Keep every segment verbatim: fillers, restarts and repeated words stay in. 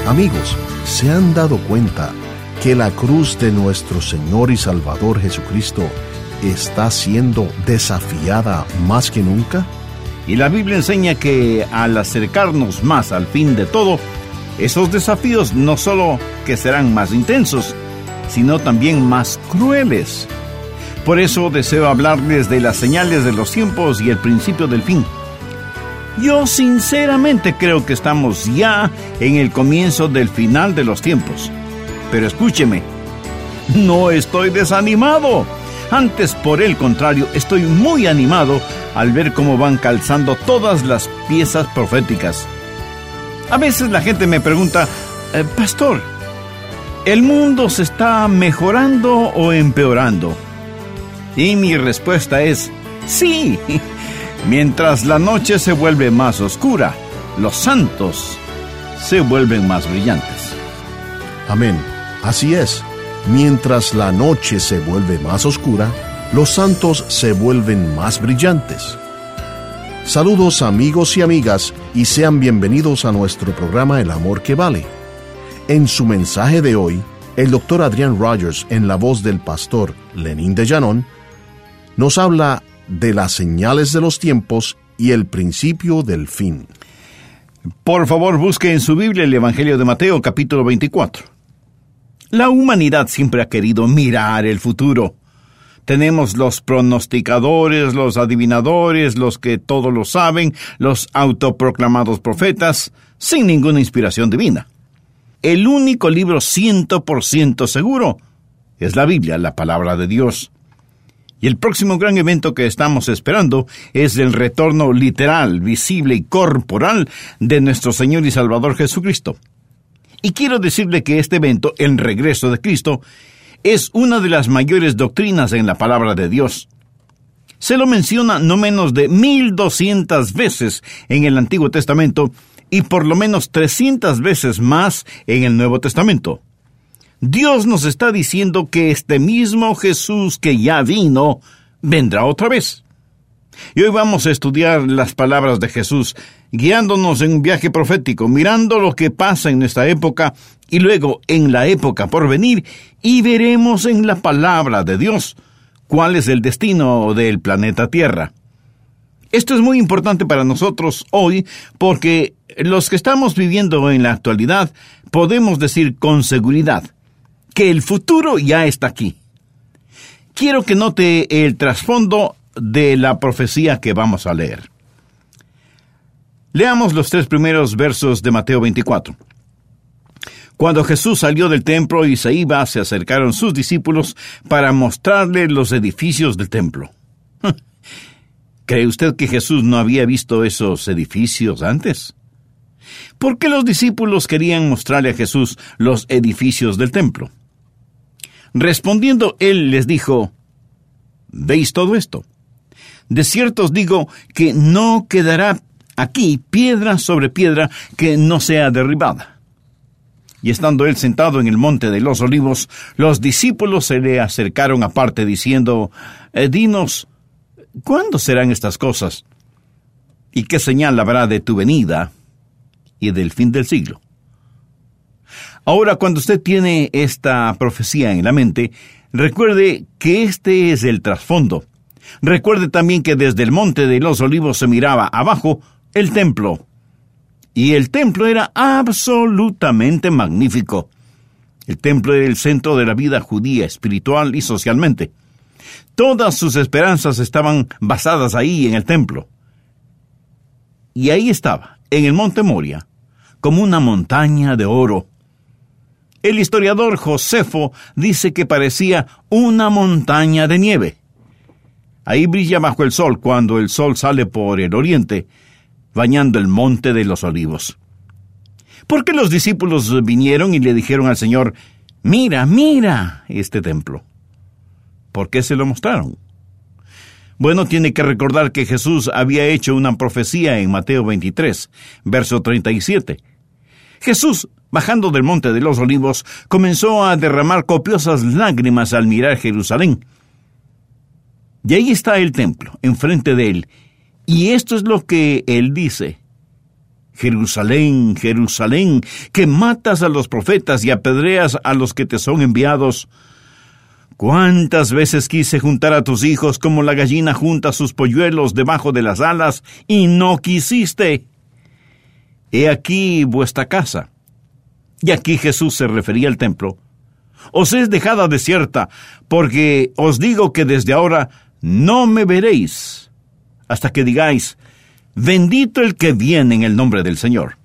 Amigos, ¿se han dado cuenta que la cruz de nuestro Señor y Salvador Jesucristo está siendo desafiada más que nunca? Y la Biblia enseña que al acercarnos más al fin de todo, esos desafíos no solo que serán más intensos, sino también más crueles. Por eso deseo hablarles de las señales de los tiempos y el principio del fin. Yo sinceramente creo que estamos ya en el comienzo del final de los tiempos. Pero escúcheme, no estoy desanimado. Antes, por el contrario, estoy muy animado al ver cómo van calzando todas las piezas proféticas. A veces la gente me pregunta, eh, Pastor, ¿el mundo se está mejorando o empeorando? Y mi respuesta es, sí. Mientras la noche se vuelve más oscura, los santos se vuelven más brillantes. Amén. Así es. Mientras la noche se vuelve más oscura, los santos se vuelven más brillantes. Saludos amigos y amigas y sean bienvenidos a nuestro programa El Amor que Vale. En su mensaje de hoy, el doctor Adrian Rogers, en la voz del pastor Lenín de Llanón, nos habla de las señales de los tiempos y el principio del fin. Por favor, busque en su Biblia el Evangelio de Mateo, capítulo veinticuatro. La humanidad siempre ha querido mirar el futuro. Tenemos los pronosticadores, los adivinadores, los que todo lo saben, los autoproclamados profetas, sin ninguna inspiración divina. El único libro cien por ciento seguro es la Biblia, la palabra de Dios. Y el próximo gran evento que estamos esperando es el retorno literal, visible y corporal de nuestro Señor y Salvador Jesucristo. Y quiero decirle que este evento, el regreso de Cristo, es una de las mayores doctrinas en la palabra de Dios. Se lo menciona no menos de mil doscientas veces en el Antiguo Testamento y por lo menos trescientas veces más en el Nuevo Testamento. Dios nos está diciendo que este mismo Jesús que ya vino, vendrá otra vez. Y hoy vamos a estudiar las palabras de Jesús, guiándonos en un viaje profético, mirando lo que pasa en nuestra época y luego en la época por venir, y veremos en la palabra de Dios cuál es el destino del planeta Tierra. Esto es muy importante para nosotros hoy porque los que estamos viviendo en la actualidad podemos decir con seguridad que el futuro ya está aquí. Quiero que note el trasfondo de la profecía que vamos a leer. Leamos los tres primeros versos de Mateo veinticuatro. Cuando Jesús salió del templo y se iba, se acercaron sus discípulos para mostrarle los edificios del templo. ¿Cree usted que Jesús no había visto esos edificios antes? ¿Por qué los discípulos querían mostrarle a Jesús los edificios del templo? Respondiendo, él les dijo, ¿veis todo esto? De cierto os digo que no quedará aquí piedra sobre piedra que no sea derribada. Y estando él sentado en el monte de los olivos, los discípulos se le acercaron aparte diciendo, eh, dinos, ¿cuándo serán estas cosas? ¿Y qué señal habrá de tu venida y del fin del siglo? Ahora, cuando usted tiene esta profecía en la mente, recuerde que este es el trasfondo. Recuerde también que desde el monte de los olivos se miraba abajo el templo. Y el templo era absolutamente magnífico. El templo era el centro de la vida judía, espiritual y socialmente. Todas sus esperanzas estaban basadas ahí en el templo. Y ahí estaba, en el monte Moria, como una montaña de oro. El historiador Josefo dice que parecía una montaña de nieve. Ahí brilla bajo el sol cuando el sol sale por el oriente, bañando el monte de los olivos. ¿Por qué los discípulos vinieron y le dijeron al Señor, mira, mira este templo? ¿Por qué se lo mostraron? Bueno, tiene que recordar que Jesús había hecho una profecía en Mateo veintitrés, verso treinta y siete. Jesús, bajando del monte de los olivos, comenzó a derramar copiosas lágrimas al mirar Jerusalén. Y ahí está el templo, enfrente de él. Y esto es lo que él dice. Jerusalén, Jerusalén, que matas a los profetas y apedreas a los que te son enviados. ¿Cuántas veces quise juntar a tus hijos como la gallina junta sus polluelos debajo de las alas, y no quisiste? He aquí vuestra casa. Y aquí Jesús se refería al templo. Os es dejada desierta, porque os digo que desde ahora no me veréis, hasta que digáis, bendito el que viene en el nombre del Señor.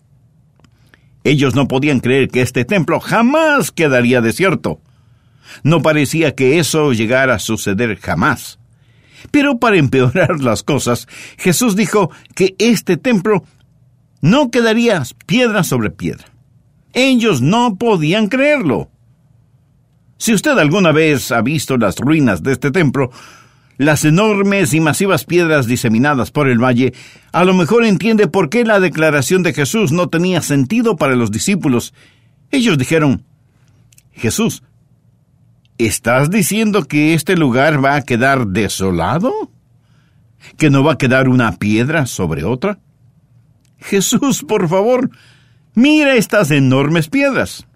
Ellos no podían creer que este templo jamás quedaría desierto. No parecía que eso llegara a suceder jamás. Pero para empeorar las cosas, Jesús dijo que este templo no quedaría piedra sobre piedra. Ellos no podían creerlo. Si usted alguna vez ha visto las ruinas de este templo, las enormes y masivas piedras diseminadas por el valle, a lo mejor entiende por qué la declaración de Jesús no tenía sentido para los discípulos. Ellos dijeron, Jesús, ¿estás diciendo que este lugar va a quedar desolado? ¿Que no va a quedar una piedra sobre otra? Jesús, por favor, mira estas enormes piedras.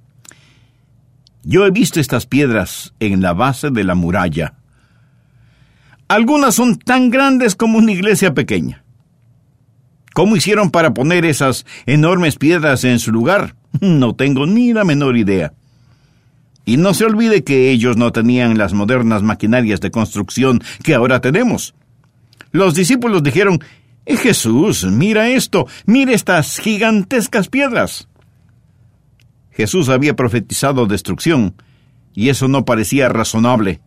Yo he visto estas piedras en la base de la muralla. Algunas son tan grandes como una iglesia pequeña. ¿Cómo hicieron para poner esas enormes piedras en su lugar? No tengo ni la menor idea. Y no se olvide que ellos no tenían las modernas maquinarias de construcción que ahora tenemos. Los discípulos dijeron, eh, Jesús, mira esto, mira estas gigantescas piedras. Jesús había profetizado destrucción, y eso no parecía razonable.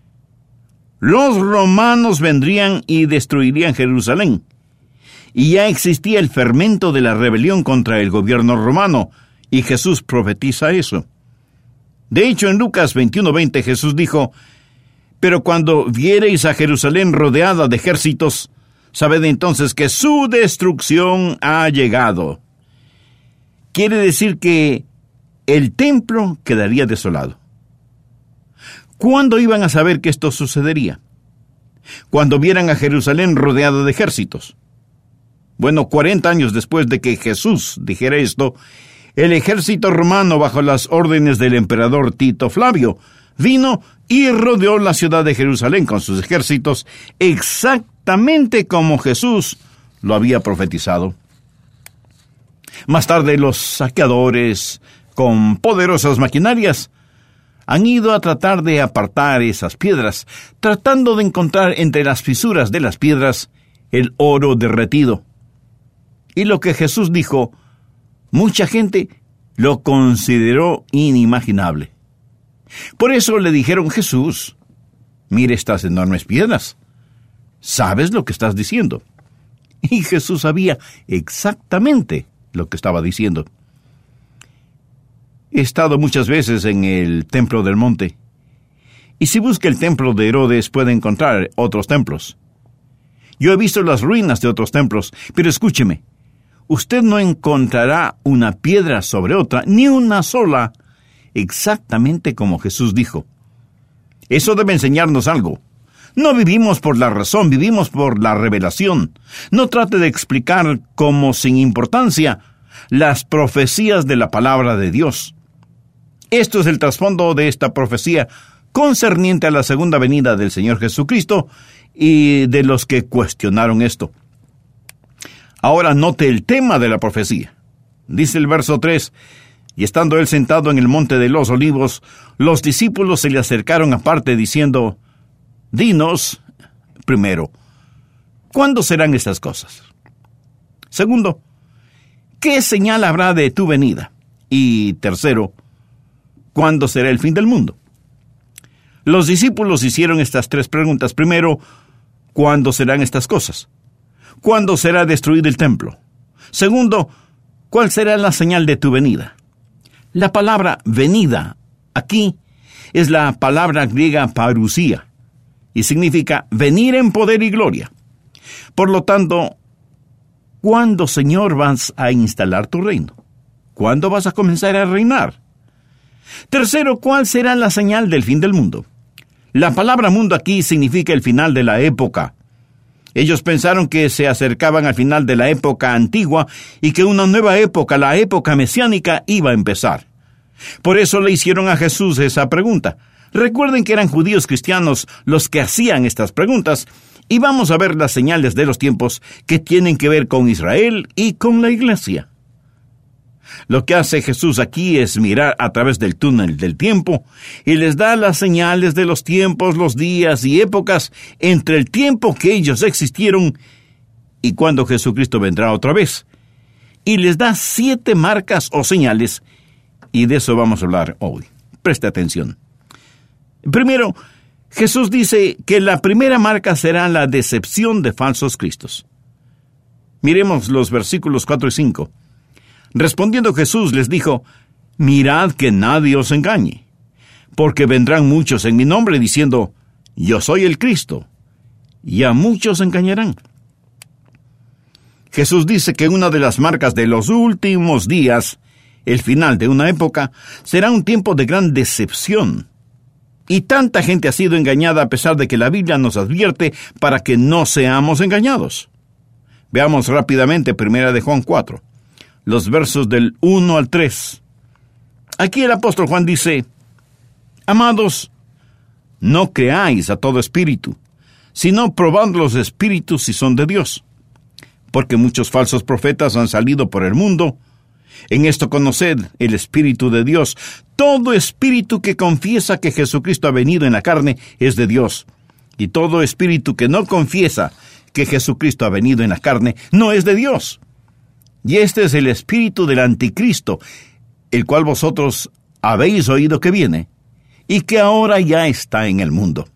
Los romanos vendrían y destruirían Jerusalén, y ya existía el fermento de la rebelión contra el gobierno romano, y Jesús profetiza eso. De hecho, en Lucas veintiuno veinte Jesús dijo, pero cuando viereis a Jerusalén rodeada de ejércitos, sabed entonces que su destrucción ha llegado. Quiere decir que el templo quedaría desolado. ¿Cuándo iban a saber que esto sucedería? Cuando vieran a Jerusalén rodeada de ejércitos. Bueno, cuarenta años después de que Jesús dijera esto, el ejército romano, bajo las órdenes del emperador Tito Flavio, vino y rodeó la ciudad de Jerusalén con sus ejércitos, exactamente como Jesús lo había profetizado. Más tarde, los saqueadores, con poderosas maquinarias, han ido a tratar de apartar esas piedras, tratando de encontrar entre las fisuras de las piedras el oro derretido. Y lo que Jesús dijo, mucha gente lo consideró inimaginable. Por eso le dijeron, Jesús, mire estas enormes piedras. ¿Sabes lo que estás diciendo? Y Jesús sabía exactamente lo que estaba diciendo. He estado muchas veces en el templo del monte, y si busca el templo de Herodes puede encontrar otros templos. Yo he visto las ruinas de otros templos, pero escúcheme, usted no encontrará una piedra sobre otra, ni una sola, exactamente como Jesús dijo. Eso debe enseñarnos algo. No vivimos por la razón, vivimos por la revelación. No trate de explicar como sin importancia las profecías de la palabra de Dios. Esto es el trasfondo de esta profecía concerniente a la segunda venida del Señor Jesucristo y de los que cuestionaron esto. Ahora note el tema de la profecía. Dice el verso tres, y estando él sentado en el monte de los olivos, los discípulos se le acercaron aparte diciendo, dinos, primero, ¿cuándo serán estas cosas? Segundo, ¿qué señal habrá de tu venida? Y tercero, ¿cuándo será el fin del mundo? Los discípulos hicieron estas tres preguntas. Primero, ¿cuándo serán estas cosas? ¿Cuándo será destruido el templo? Segundo, ¿cuál será la señal de tu venida? La palabra venida aquí es la palabra griega parusía y significa venir en poder y gloria. Por lo tanto, ¿cuándo, Señor, vas a instalar tu reino? ¿Cuándo vas a comenzar a reinar? Tercero, ¿cuál será la señal del fin del mundo? La palabra mundo aquí significa el final de la época. Ellos pensaron que se acercaban al final de la época antigua y que una nueva época, la época mesiánica, iba a empezar. Por eso le hicieron a Jesús esa pregunta. Recuerden que eran judíos cristianos los que hacían estas preguntas, y vamos a ver las señales de los tiempos que tienen que ver con Israel y con la iglesia. Lo que hace Jesús aquí es mirar a través del túnel del tiempo y les da las señales de los tiempos, los días y épocas entre el tiempo que ellos existieron y cuando Jesucristo vendrá otra vez. Y les da siete marcas o señales, y de eso vamos a hablar hoy. Preste atención. Primero, Jesús dice que la primera marca será la decepción de falsos cristos. Miremos los versículos cuatro y cinco. Respondiendo Jesús les dijo: mirad que nadie os engañe, porque vendrán muchos en mi nombre diciendo: yo soy el Cristo, y a muchos engañarán. Jesús dice que una de las marcas de los últimos días, el final de una época, será un tiempo de gran decepción. Y tanta gente ha sido engañada a pesar de que la Biblia nos advierte para que no seamos engañados. Veamos rápidamente Primera de Juan cuatro. Los versos del uno al tres. Aquí el apóstol Juan dice: amados, no creáis a todo espíritu, sino probad los espíritus si son de Dios, porque muchos falsos profetas han salido por el mundo. En esto conoced el Espíritu de Dios. Todo espíritu que confiesa que Jesucristo ha venido en la carne es de Dios, y todo espíritu que no confiesa que Jesucristo ha venido en la carne no es de Dios. Y este es el espíritu del anticristo, el cual vosotros habéis oído que viene, y que ahora ya está en el mundo.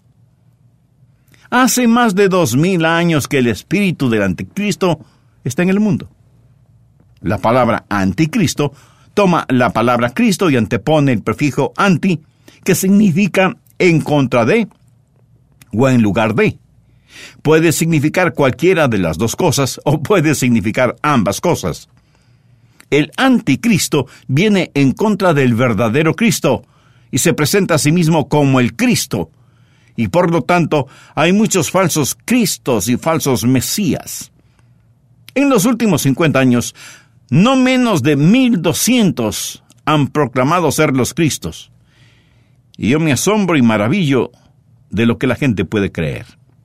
Hace más de dos mil años que el espíritu del anticristo está en el mundo. La palabra anticristo toma la palabra Cristo y antepone el prefijo anti, que significa en contra de o en lugar de. Puede significar cualquiera de las dos cosas o puede significar ambas cosas. El anticristo viene en contra del verdadero Cristo y se presenta a sí mismo como el Cristo. Y por lo tanto, hay muchos falsos cristos y falsos mesías. En los últimos cincuenta años, no menos de mil doscientos han proclamado ser los Cristos. Y yo me asombro y maravillo de lo que la gente puede creer.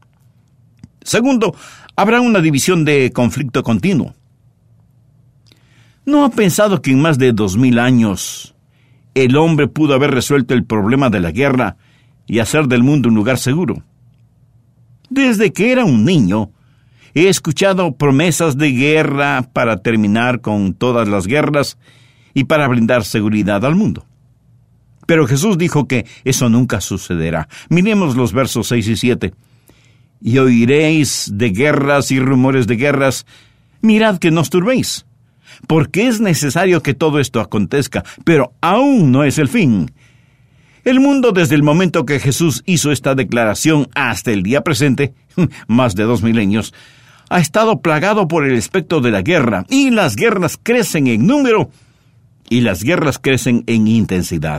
Segundo, habrá una división de conflicto continuo. ¿No ha pensado que en más de dos mil años el hombre pudo haber resuelto el problema de la guerra y hacer del mundo un lugar seguro? Desde que era un niño, he escuchado promesas de guerra para terminar con todas las guerras y para brindar seguridad al mundo. Pero Jesús dijo que eso nunca sucederá. Miremos los versos seis y siete. Y oiréis de guerras y rumores de guerras. Mirad que no os turbéis, porque es necesario que todo esto acontezca, pero aún no es el fin. El mundo, desde el momento que Jesús hizo esta declaración hasta el día presente, más de dos milenios, ha estado plagado por el espectro de la guerra, y las guerras crecen en número, y las guerras crecen en intensidad.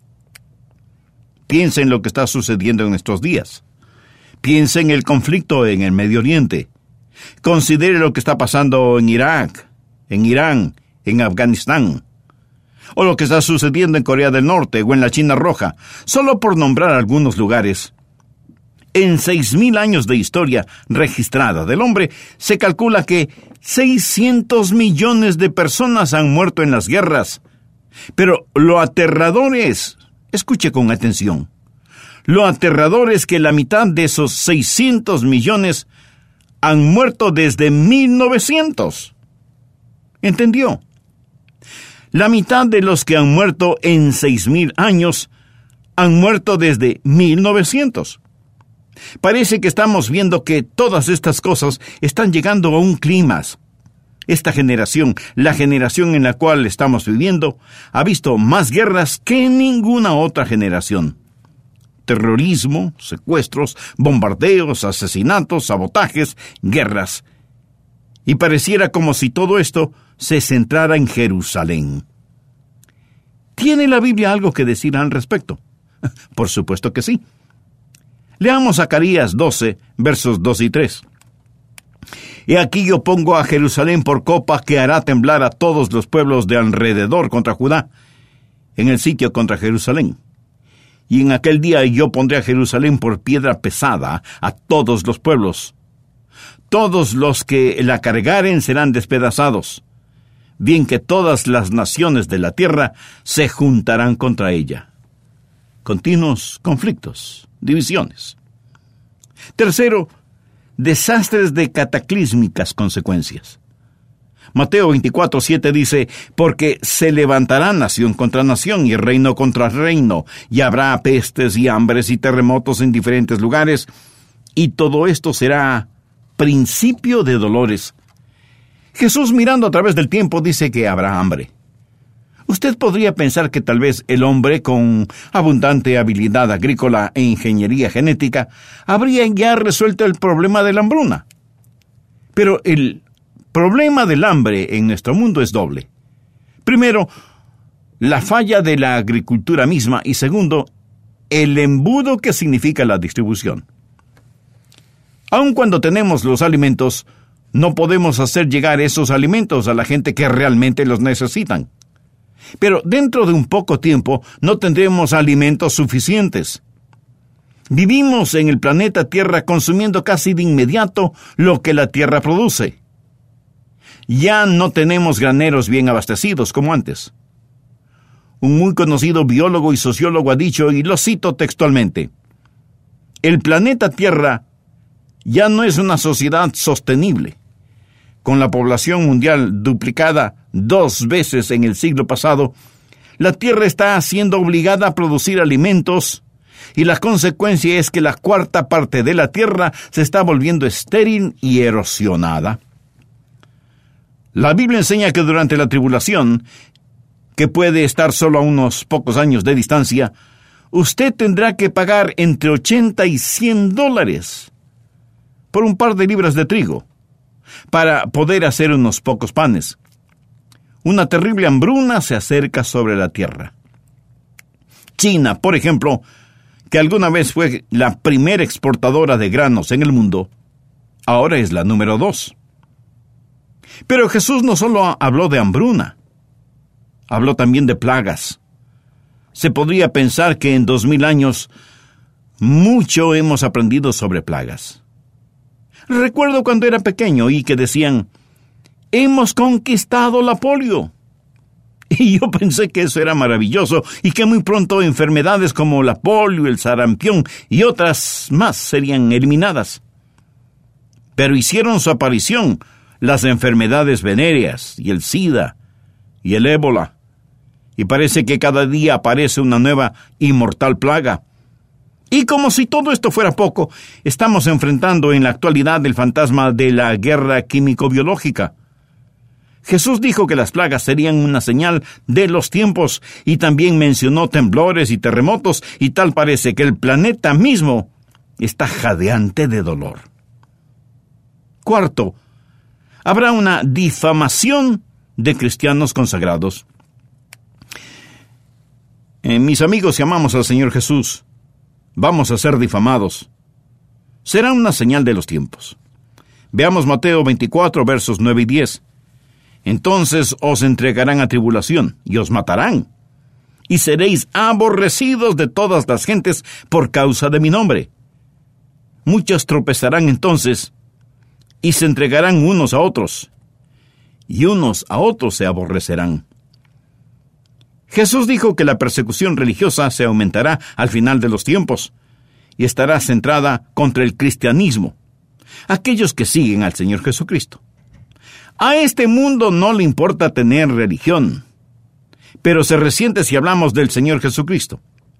Piensa en lo que está sucediendo en estos días. Piensa en el conflicto en el Medio Oriente. Considere lo que está pasando en Irak, en Irán, en Afganistán, o lo que está sucediendo en Corea del Norte o en la China Roja, solo por nombrar algunos lugares. En seis mil años de historia registrada del hombre, se calcula que seiscientos millones de personas han muerto en las guerras. Pero lo aterrador es, escuche con atención, lo aterrador es que la mitad de esos seiscientos millones han muerto desde mil novecientos. ¿Entendió? La mitad de los que han muerto en seis mil años han muerto desde mil novecientos. Parece que estamos viendo que todas estas cosas están llegando a un clímax. Esta generación, la generación en la cual estamos viviendo, ha visto más guerras que ninguna otra generación. Terrorismo, secuestros, bombardeos, asesinatos, sabotajes, guerras. Y pareciera como si todo esto se centrara en Jerusalén. ¿Tiene la Biblia algo que decir al respecto? Por supuesto que sí. Leamos Zacarías doce, versos dos y tres. He aquí yo pongo a Jerusalén por copa que hará temblar a todos los pueblos de alrededor contra Judá, en el sitio contra Jerusalén. Y en aquel día yo pondré a Jerusalén por piedra pesada a todos los pueblos. Todos los que la cargaren serán despedazados, bien que todas las naciones de la tierra se juntarán contra ella. Continuos conflictos, divisiones. Tercero, desastres de cataclísmicas consecuencias. Mateo veinticuatro, siete dice, porque se levantará nación contra nación y reino contra reino, y habrá pestes y hambres y terremotos en diferentes lugares, y todo esto será principio de dolores. Jesús, mirando a través del tiempo, dice que habrá hambre. Usted podría pensar que tal vez el hombre con abundante habilidad agrícola e ingeniería genética habría ya resuelto el problema de la hambruna. Pero el problema del hambre en nuestro mundo es doble. Primero, la falla de la agricultura misma, y segundo, el embudo que significa la distribución. Aun cuando tenemos los alimentos, no podemos hacer llegar esos alimentos a la gente que realmente los necesitan. Pero dentro de un poco tiempo no tendremos alimentos suficientes. Vivimos en el planeta Tierra consumiendo casi de inmediato lo que la Tierra produce. Ya no tenemos graneros bien abastecidos como antes. Un muy conocido biólogo y sociólogo ha dicho, y lo cito textualmente, el planeta Tierra ya no es una sociedad sostenible. Con la población mundial duplicada dos veces en el siglo pasado, la Tierra está siendo obligada a producir alimentos, y la consecuencia es que la cuarta parte de la Tierra se está volviendo estéril y erosionada. La Biblia enseña que durante la tribulación, que puede estar solo a unos pocos años de distancia, usted tendrá que pagar entre ochenta y cien dólares por un par de libras de trigo, para poder hacer unos pocos panes. Una terrible hambruna se acerca sobre la tierra. China, por ejemplo, que alguna vez fue la primera exportadora de granos en el mundo, ahora es la número dos. Pero Jesús no solo habló de hambruna, habló también de plagas. Se podría pensar que en dos mil años mucho hemos aprendido sobre plagas. Recuerdo cuando era pequeño y que decían, hemos conquistado la polio. Y yo pensé que eso era maravilloso y que muy pronto enfermedades como la polio, el sarampión y otras más serían eliminadas. Pero hicieron su aparición las enfermedades venéreas y el SIDA y el ébola. Y parece que cada día aparece una nueva y mortal plaga. Y como si todo esto fuera poco, estamos enfrentando en la actualidad el fantasma de la guerra químico-biológica. Jesús dijo que las plagas serían una señal de los tiempos y también mencionó temblores y terremotos, y tal parece que el planeta mismo está jadeante de dolor. Cuarto, habrá una difamación de cristianos consagrados. Eh, mis amigos, si amamos al Señor Jesús, vamos a ser difamados. Será una señal de los tiempos. Veamos Mateo veinticuatro, versos nueve y diez. Entonces os entregarán a tribulación, y os matarán, y seréis aborrecidos de todas las gentes por causa de mi nombre. Muchos tropezarán entonces, y se entregarán unos a otros, y unos a otros se aborrecerán. Jesús dijo que la persecución religiosa se aumentará al final de los tiempos, y estará centrada contra el cristianismo, aquellos que siguen al Señor Jesucristo. A este mundo no le importa tener religión, pero se resiente si hablamos del Señor Jesucristo.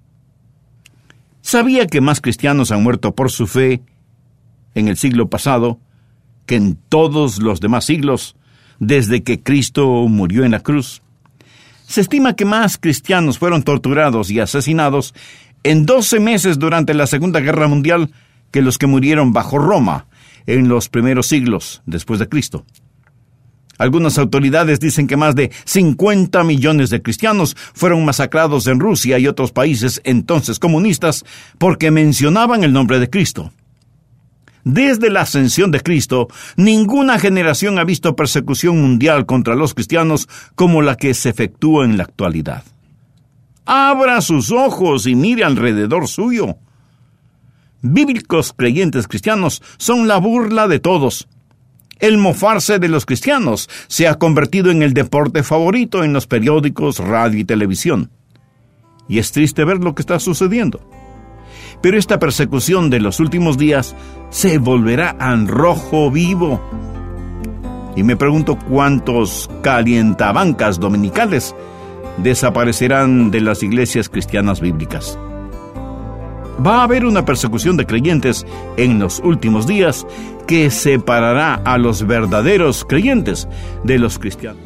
¿Sabía que más cristianos han muerto por su fe en el siglo pasado que en todos los demás siglos desde que Cristo murió en la cruz? Se estima que más cristianos fueron torturados y asesinados en doce meses durante la Segunda Guerra Mundial que los que murieron bajo Roma en los primeros siglos después de Cristo. Algunas autoridades dicen que más de cincuenta millones de cristianos fueron masacrados en Rusia y otros países entonces comunistas porque mencionaban el nombre de Cristo. Desde la ascensión de Cristo, ninguna generación ha visto persecución mundial contra los cristianos como la que se efectúa en la actualidad. Abra sus ojos y mire alrededor suyo. Bíblicos creyentes cristianos son la burla de todos. El mofarse de los cristianos se ha convertido en el deporte favorito en los periódicos, radio y televisión. Y es triste ver lo que está sucediendo. Pero esta persecución de los últimos días se volverá al rojo vivo. Y me pregunto cuántos calientabancas dominicales desaparecerán de las iglesias cristianas bíblicas. Va a haber una persecución de creyentes en los últimos días que separará a los verdaderos creyentes de los cristianos.